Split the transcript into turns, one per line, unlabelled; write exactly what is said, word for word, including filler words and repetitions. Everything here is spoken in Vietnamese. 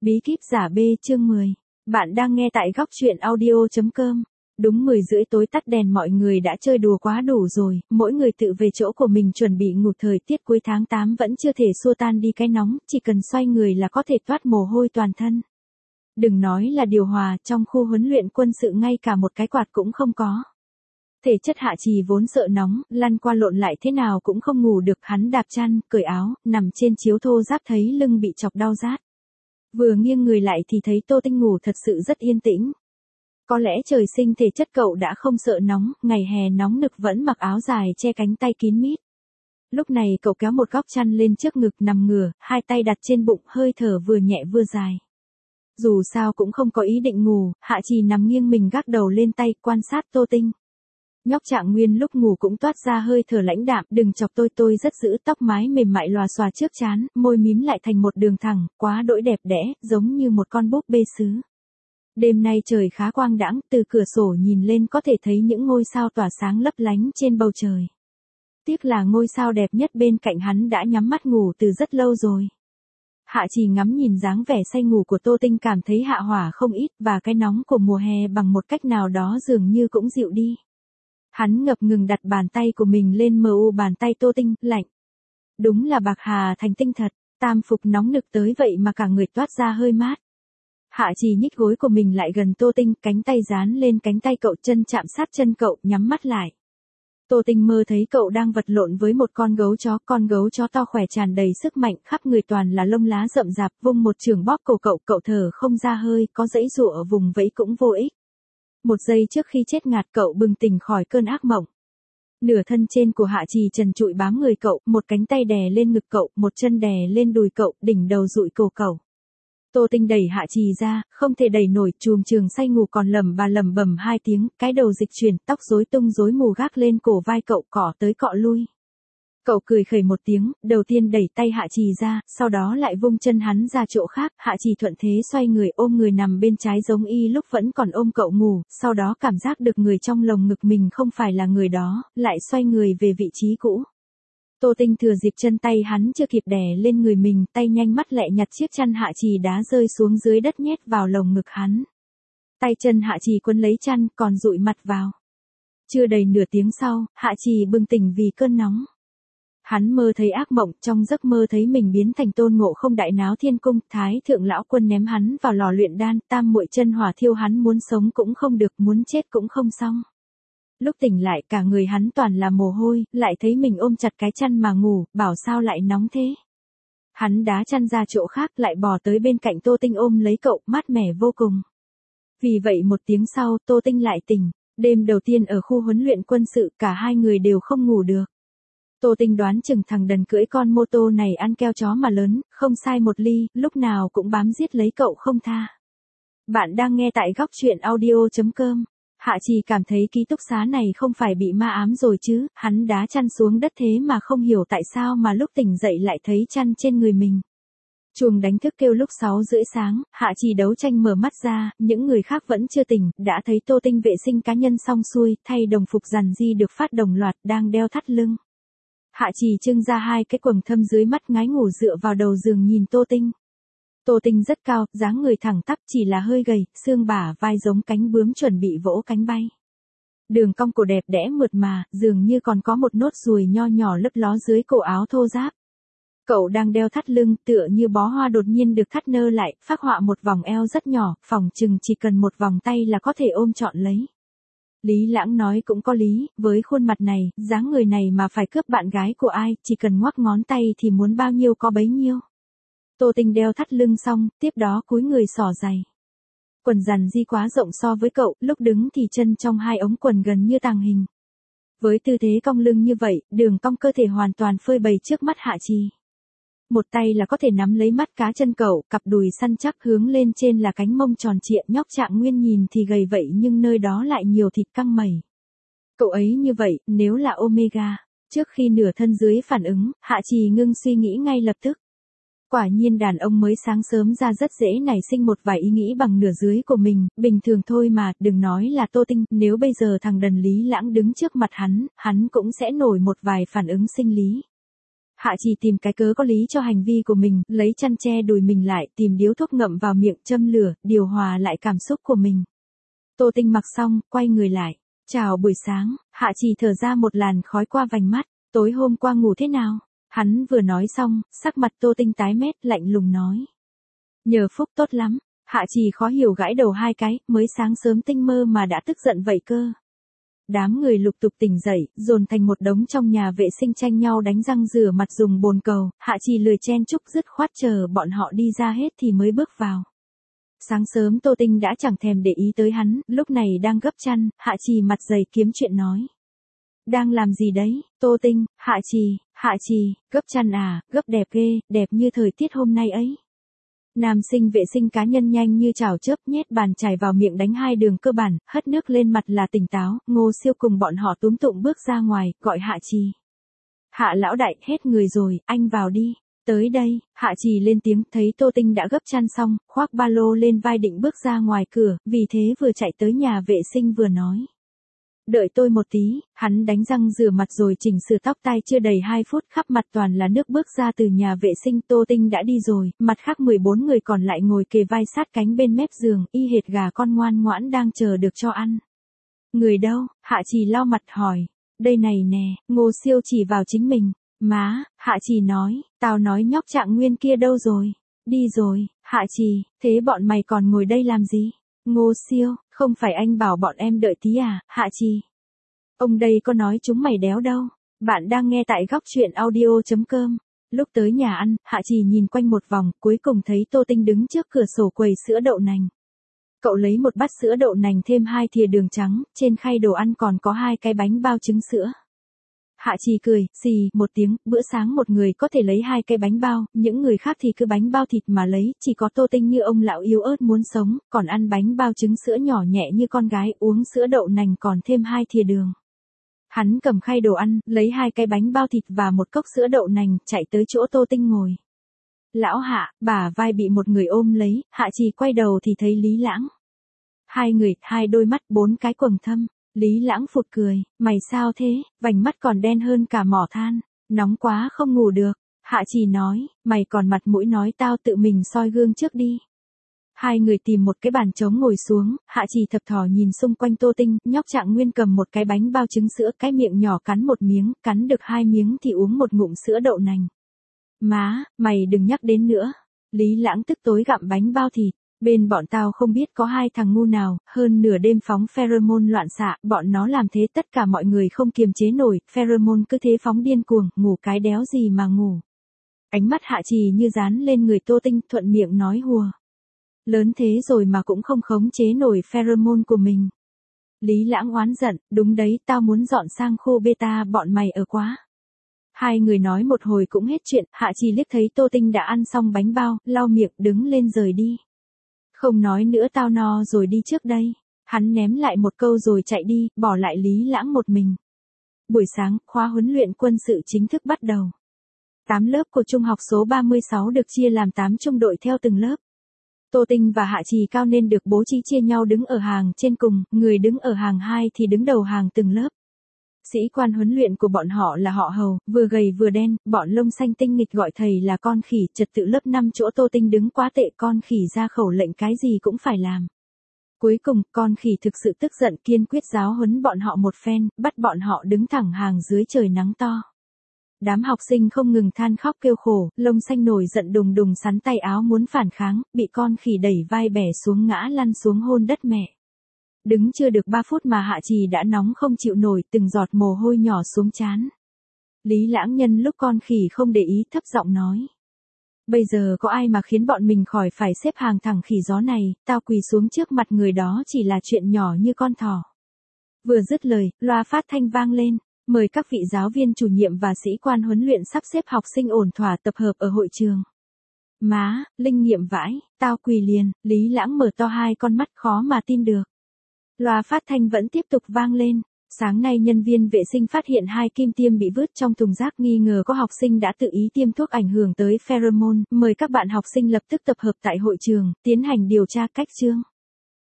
Bí kíp giả B chương mười. Bạn đang nghe tại góc truyện audio.com. Đúng mười rưỡi tối tắt đèn, mọi người đã chơi đùa quá đủ rồi, mỗi người tự về chỗ của mình chuẩn bị ngủ. Thời tiết cuối tháng tám vẫn chưa thể xua tan đi cái nóng, chỉ cần xoay người là có thể toát mồ hôi toàn thân. Đừng nói là điều hòa, trong khu huấn luyện quân sự ngay cả một cái quạt cũng không có. Thể chất Hạ Trì vốn sợ nóng, lăn qua lộn lại thế nào cũng không ngủ được. Hắn đạp chăn, cởi áo, nằm trên chiếu thô ráp thấy lưng bị chọc đau rát. Vừa nghiêng người lại thì thấy Tô Tinh ngủ thật sự rất yên tĩnh. Có lẽ trời sinh thể chất cậu đã không sợ nóng, ngày hè nóng nực vẫn mặc áo dài che cánh tay kín mít. Lúc này cậu kéo một góc chăn lên trước ngực nằm ngửa, hai tay đặt trên bụng, hơi thở vừa nhẹ vừa dài. Dù sao cũng không có ý định ngủ, Hạ Trì nằm nghiêng mình gác đầu lên tay, quan sát Tô Tinh. Nhóc Trạng Nguyên lúc ngủ cũng toát ra hơi thở lãnh đạm, đừng chọc tôi tôi rất giữ, tóc mái mềm mại lòa xòa trước trán, môi mím lại thành một đường thẳng, quá đỗi đẹp đẽ, giống như một con búp bê sứ. Đêm nay trời khá quang đãng, từ cửa sổ nhìn lên có thể thấy những ngôi sao tỏa sáng lấp lánh trên bầu trời. Tiếc là ngôi sao đẹp nhất bên cạnh hắn đã nhắm mắt ngủ từ rất lâu rồi. Hạ Trì ngắm nhìn dáng vẻ say ngủ của Tô Tinh, cảm thấy hạ hỏa không ít, và cái nóng của mùa hè bằng một cách nào đó dường như cũng dịu đi. Hắn ngập ngừng đặt bàn tay của mình lên mờ u bàn tay Tô Tinh, lạnh. Đúng là bạc hà thành tinh thật, tam phục nóng nực tới vậy mà cả người toát ra hơi mát. Hạ Trì nhích gối của mình lại gần Tô Tinh, cánh tay dán lên cánh tay cậu, chân chạm sát chân cậu, nhắm mắt lại. Tô Tinh mơ thấy cậu đang vật lộn với một con gấu chó, con gấu chó to khỏe tràn đầy sức mạnh, khắp người toàn là lông lá rậm rạp, vung một chưởng bóp cổ cậu, cậu thở không ra hơi, có giãy giụa ở vùng vẫy cũng vô ích. Một giây trước khi chết ngạt, cậu bừng tỉnh khỏi cơn ác mộng. Nửa thân trên của Hạ Trì trần trụi bám người cậu, một cánh tay đè lên ngực cậu, một chân đè lên đùi cậu, đỉnh đầu dụi cổ cậu. Tô Tinh đẩy Hạ Trì ra, không thể đẩy nổi, chùm trường say ngủ còn lẩm bà lẩm bẩm hai tiếng, cái đầu dịch chuyển, tóc rối tung rối mù gác lên cổ vai cậu, cọ tới cọ lui. Cậu cười khẩy một tiếng, đầu tiên đẩy tay Hạ Trì ra, sau đó lại vung chân hắn ra chỗ khác. Hạ Trì thuận thế xoay người, ôm người nằm bên trái giống y lúc vẫn còn ôm cậu ngủ, sau đó cảm giác được người trong lồng ngực mình không phải là người đó, lại xoay người về vị trí cũ. Tô Tinh thừa dịp chân tay hắn chưa kịp đè lên người mình, tay nhanh mắt lẹ nhặt chiếc chăn Hạ Trì đá rơi xuống dưới đất nhét vào lồng ngực hắn. Tay chân Hạ Trì quấn lấy chăn, còn dụi mặt vào. Chưa đầy nửa tiếng sau, Hạ Trì bừng tỉnh vì cơn nóng. Hắn mơ thấy ác mộng, trong giấc mơ thấy mình biến thành Tôn Ngộ Không đại náo thiên cung, Thái thượng lão quân ném hắn vào lò luyện đan, tam muội chân hỏa thiêu hắn, muốn sống cũng không được, muốn chết cũng không xong. Lúc tỉnh lại cả người hắn toàn là mồ hôi, lại thấy mình ôm chặt cái chăn mà ngủ, bảo sao lại nóng thế. Hắn đá chăn ra chỗ khác, lại bò tới bên cạnh Tô Tinh ôm lấy cậu, mát mẻ vô cùng. Vì vậy một tiếng sau, Tô Tinh lại tỉnh. Đêm đầu tiên ở khu huấn luyện quân sự, cả hai người đều không ngủ được. Tô Tinh đoán chừng thằng đần cưỡi con mô tô này ăn keo chó mà lớn, không sai một ly, lúc nào cũng bám giết lấy cậu không tha. Bạn đang nghe tại góc truyện audio.com. Hạ Trì cảm thấy ký túc xá này không phải bị ma ám rồi chứ, hắn đá chăn xuống đất thế mà không hiểu tại sao mà lúc tỉnh dậy lại thấy chăn trên người mình. Chuông đánh thức kêu lúc sáu rưỡi sáng, Hạ Trì đấu tranh mở mắt ra, những người khác vẫn chưa tỉnh, đã thấy Tô Tinh vệ sinh cá nhân xong xuôi, thay đồng phục rằn di được phát đồng loạt, đang đeo thắt lưng. Hạ Trì trưng ra hai cái quầng thâm dưới mắt, ngái ngủ dựa vào đầu giường nhìn Tô Tinh. Tô Tinh rất cao, dáng người thẳng tắp, chỉ là hơi gầy, xương bả vai giống cánh bướm chuẩn bị vỗ cánh bay. Đường cong cổ đẹp đẽ mượt mà, dường như còn có một nốt ruồi nho nhỏ lấp ló dưới cổ áo thô ráp. Cậu đang đeo thắt lưng, tựa như bó hoa đột nhiên được thắt nơ lại, phác họa một vòng eo rất nhỏ, phỏng chừng chỉ cần một vòng tay là có thể ôm trọn lấy. Lý Lãng nói cũng có lý, với khuôn mặt này, dáng người này mà phải cướp bạn gái của ai, chỉ cần ngoắc ngón tay thì muốn bao nhiêu có bấy nhiêu. Tô Tinh đeo thắt lưng xong, tiếp đó cúi người xỏ giày. Quần rằn di quá rộng so với cậu, lúc đứng thì chân trong hai ống quần gần như tàng hình. Với tư thế cong lưng như vậy, đường cong cơ thể hoàn toàn phơi bày trước mắt Hạ Trì. Một tay là có thể nắm lấy mắt cá chân cậu, cặp đùi săn chắc hướng lên trên là cánh mông tròn trịa, nhóc Trạng Nguyên nhìn thì gầy vậy nhưng nơi đó lại nhiều thịt căng mẩy. Cậu ấy như vậy, nếu là Omega. Trước khi nửa thân dưới phản ứng, Hạ Trì ngưng suy nghĩ ngay lập tức. Quả nhiên đàn ông mới sáng sớm ra rất dễ nảy sinh một vài ý nghĩ bằng nửa dưới của mình, bình thường thôi mà, đừng nói là Tô Tinh, nếu bây giờ thằng đần Lý Lãng đứng trước mặt hắn, hắn cũng sẽ nổi một vài phản ứng sinh lý. Hạ Trì tìm cái cớ có lý cho hành vi của mình, lấy chăn che đùi mình lại, tìm điếu thuốc ngậm vào miệng, châm lửa, điều hòa lại cảm xúc của mình. Tô Tinh mặc xong, quay người lại. Chào buổi sáng, Hạ Trì thở ra một làn khói qua vành mắt. Tối hôm qua ngủ thế nào? Hắn vừa nói xong, sắc mặt Tô Tinh tái mét, lạnh lùng nói. Nhờ phúc tốt lắm. Hạ Trì khó hiểu gãi đầu hai cái, mới sáng sớm tinh mơ mà đã tức giận vậy cơ. Đám người lục tục tỉnh dậy, dồn thành một đống trong nhà vệ sinh tranh nhau đánh răng rửa mặt dùng bồn cầu, Hạ Trì lười chen chúc dứt khoát chờ bọn họ đi ra hết thì mới bước vào. Sáng sớm Tô Tinh đã chẳng thèm để ý tới hắn, lúc này đang gấp chăn, Hạ Trì mặt dày kiếm chuyện nói. Đang làm gì đấy, Tô Tinh? Hạ Trì, Hạ Trì, gấp chăn à, gấp đẹp ghê, đẹp như thời tiết hôm nay ấy. Nam sinh vệ sinh cá nhân nhanh như chảo chớp, nhét bàn chải vào miệng đánh hai đường cơ bản, hất nước lên mặt là tỉnh táo, Ngô Siêu cùng bọn họ túm tụm bước ra ngoài, gọi Hạ Trì. Hạ lão đại, hết người rồi, anh vào đi. Tới đây, Hạ Trì lên tiếng, thấy Tô Tinh đã gấp chăn xong, khoác ba lô lên vai định bước ra ngoài cửa, vì thế vừa chạy tới nhà vệ sinh vừa nói. Đợi tôi một tí, hắn đánh răng rửa mặt rồi chỉnh sửa tóc tai chưa đầy hai phút, khắp mặt toàn là nước bước ra từ nhà vệ sinh. Tô Tinh đã đi rồi, mặt khác mười bốn người còn lại ngồi kề vai sát cánh bên mép giường, y hệt gà con ngoan ngoãn đang chờ được cho ăn. Người đâu? Hạ Trì lau mặt hỏi. Đây này nè, Ngô Siêu chỉ vào chính mình. Má, Hạ Trì nói, tao nói nhóc Trạng Nguyên kia đâu rồi? Đi rồi. Hạ Trì, thế bọn mày còn ngồi đây làm gì? Ngô Siêu, không phải anh bảo bọn em đợi tí à, Hạ Trì? Ông đây có nói chúng mày đéo đâu. Bạn đang nghe tại góc truyện audio chấm com. Lúc tới nhà ăn, Hạ Trì nhìn quanh một vòng, cuối cùng thấy Tô Tinh đứng trước cửa sổ quầy sữa đậu nành. Cậu lấy một bát sữa đậu nành thêm hai thìa đường trắng, trên khay đồ ăn còn có hai cái bánh bao trứng sữa. Hạ Trì cười, xì, một tiếng, bữa sáng một người có thể lấy hai cái bánh bao, những người khác thì cứ bánh bao thịt mà lấy, chỉ có Tô Tinh như ông lão yếu ớt muốn sống, còn ăn bánh bao trứng sữa nhỏ nhẹ như con gái, uống sữa đậu nành còn thêm hai thìa đường. Hắn cầm khay đồ ăn, lấy hai cái bánh bao thịt và một cốc sữa đậu nành, chạy tới chỗ Tô Tinh ngồi. Lão Hạ, bả vai bị một người ôm lấy, Hạ Trì quay đầu thì thấy Lý Lãng. Hai người, hai đôi mắt, bốn cái quầng thâm. Lý Lãng phụt cười, mày sao thế, vành mắt còn đen hơn cả mỏ than, nóng quá không ngủ được. Hạ Trì nói, mày còn mặt mũi nói tao tự mình soi gương trước đi. Hai người tìm một cái bàn trống ngồi xuống, Hạ Trì thập thò nhìn xung quanh Tô Tinh, nhóc Trạng Nguyên cầm một cái bánh bao trứng sữa, cái miệng nhỏ cắn một miếng, cắn được hai miếng thì uống một ngụm sữa đậu nành. Má, mày đừng nhắc đến nữa. Lý Lãng tức tối gặm bánh bao thịt. Bên bọn tao không biết có hai thằng ngu nào, hơn nửa đêm phóng pheromone loạn xạ, bọn nó làm thế tất cả mọi người không kiềm chế nổi, pheromone cứ thế phóng điên cuồng, ngủ cái đéo gì mà ngủ. Ánh mắt Hạ Trì như dán lên người Tô Tinh, thuận miệng nói hùa. Lớn thế rồi mà cũng không khống chế nổi pheromone của mình. Lý Lãng oán giận, đúng đấy, tao muốn dọn sang khu beta bọn mày ở quá. Hai người nói một hồi cũng hết chuyện, Hạ Trì liếc thấy Tô Tinh đã ăn xong bánh bao, lau miệng, đứng lên rời đi. Không nói nữa, tao no rồi, đi trước đây. Hắn ném lại một câu rồi chạy đi, bỏ lại Lý Lãng một mình. Buổi sáng, khóa huấn luyện quân sự chính thức bắt đầu. Tám lớp của trung học số ba mươi sáu được chia làm tám trung đội theo từng lớp. Tô Tinh và Hạ Trì cao nên được bố trí chia nhau đứng ở hàng trên cùng, người đứng ở hàng hai thì đứng đầu hàng từng lớp. Sĩ quan huấn luyện của bọn họ là họ Hầu, vừa gầy vừa đen, bọn lông xanh tinh nghịch gọi thầy là con khỉ. Trật tự lớp năm chỗ Tô Tinh đứng quá tệ, con khỉ ra khẩu lệnh cái gì cũng phải làm. Cuối cùng, con khỉ thực sự tức giận, kiên quyết giáo huấn bọn họ một phen, bắt bọn họ đứng thẳng hàng dưới trời nắng to. Đám học sinh không ngừng than khóc kêu khổ, lông xanh nổi giận đùng đùng sắn tay áo muốn phản kháng, bị con khỉ đẩy vai bẻ xuống ngã lăn xuống hôn đất mẹ. Đứng chưa được ba phút mà Hạ Trì đã nóng không chịu nổi, từng giọt mồ hôi nhỏ xuống trán. Lý Lãng nhân lúc con khỉ không để ý thấp giọng nói. Bây giờ có ai mà khiến bọn mình khỏi phải xếp hàng thẳng khỉ gió này, tao quỳ xuống trước mặt người đó chỉ là chuyện nhỏ như con thỏ. Vừa dứt lời, loa phát thanh vang lên, mời các vị giáo viên chủ nhiệm và sĩ quan huấn luyện sắp xếp học sinh ổn thỏa tập hợp ở hội trường. Má, linh nghiệm vãi, tao quỳ liền. Lý Lãng mở to hai con mắt khó mà tin được. Loa phát thanh vẫn tiếp tục vang lên. Sáng nay nhân viên vệ sinh phát hiện hai kim tiêm bị vứt trong thùng rác, nghi ngờ có học sinh đã tự ý tiêm thuốc ảnh hưởng tới pheromone, mời các bạn học sinh lập tức tập hợp tại hội trường, tiến hành điều tra cách chương.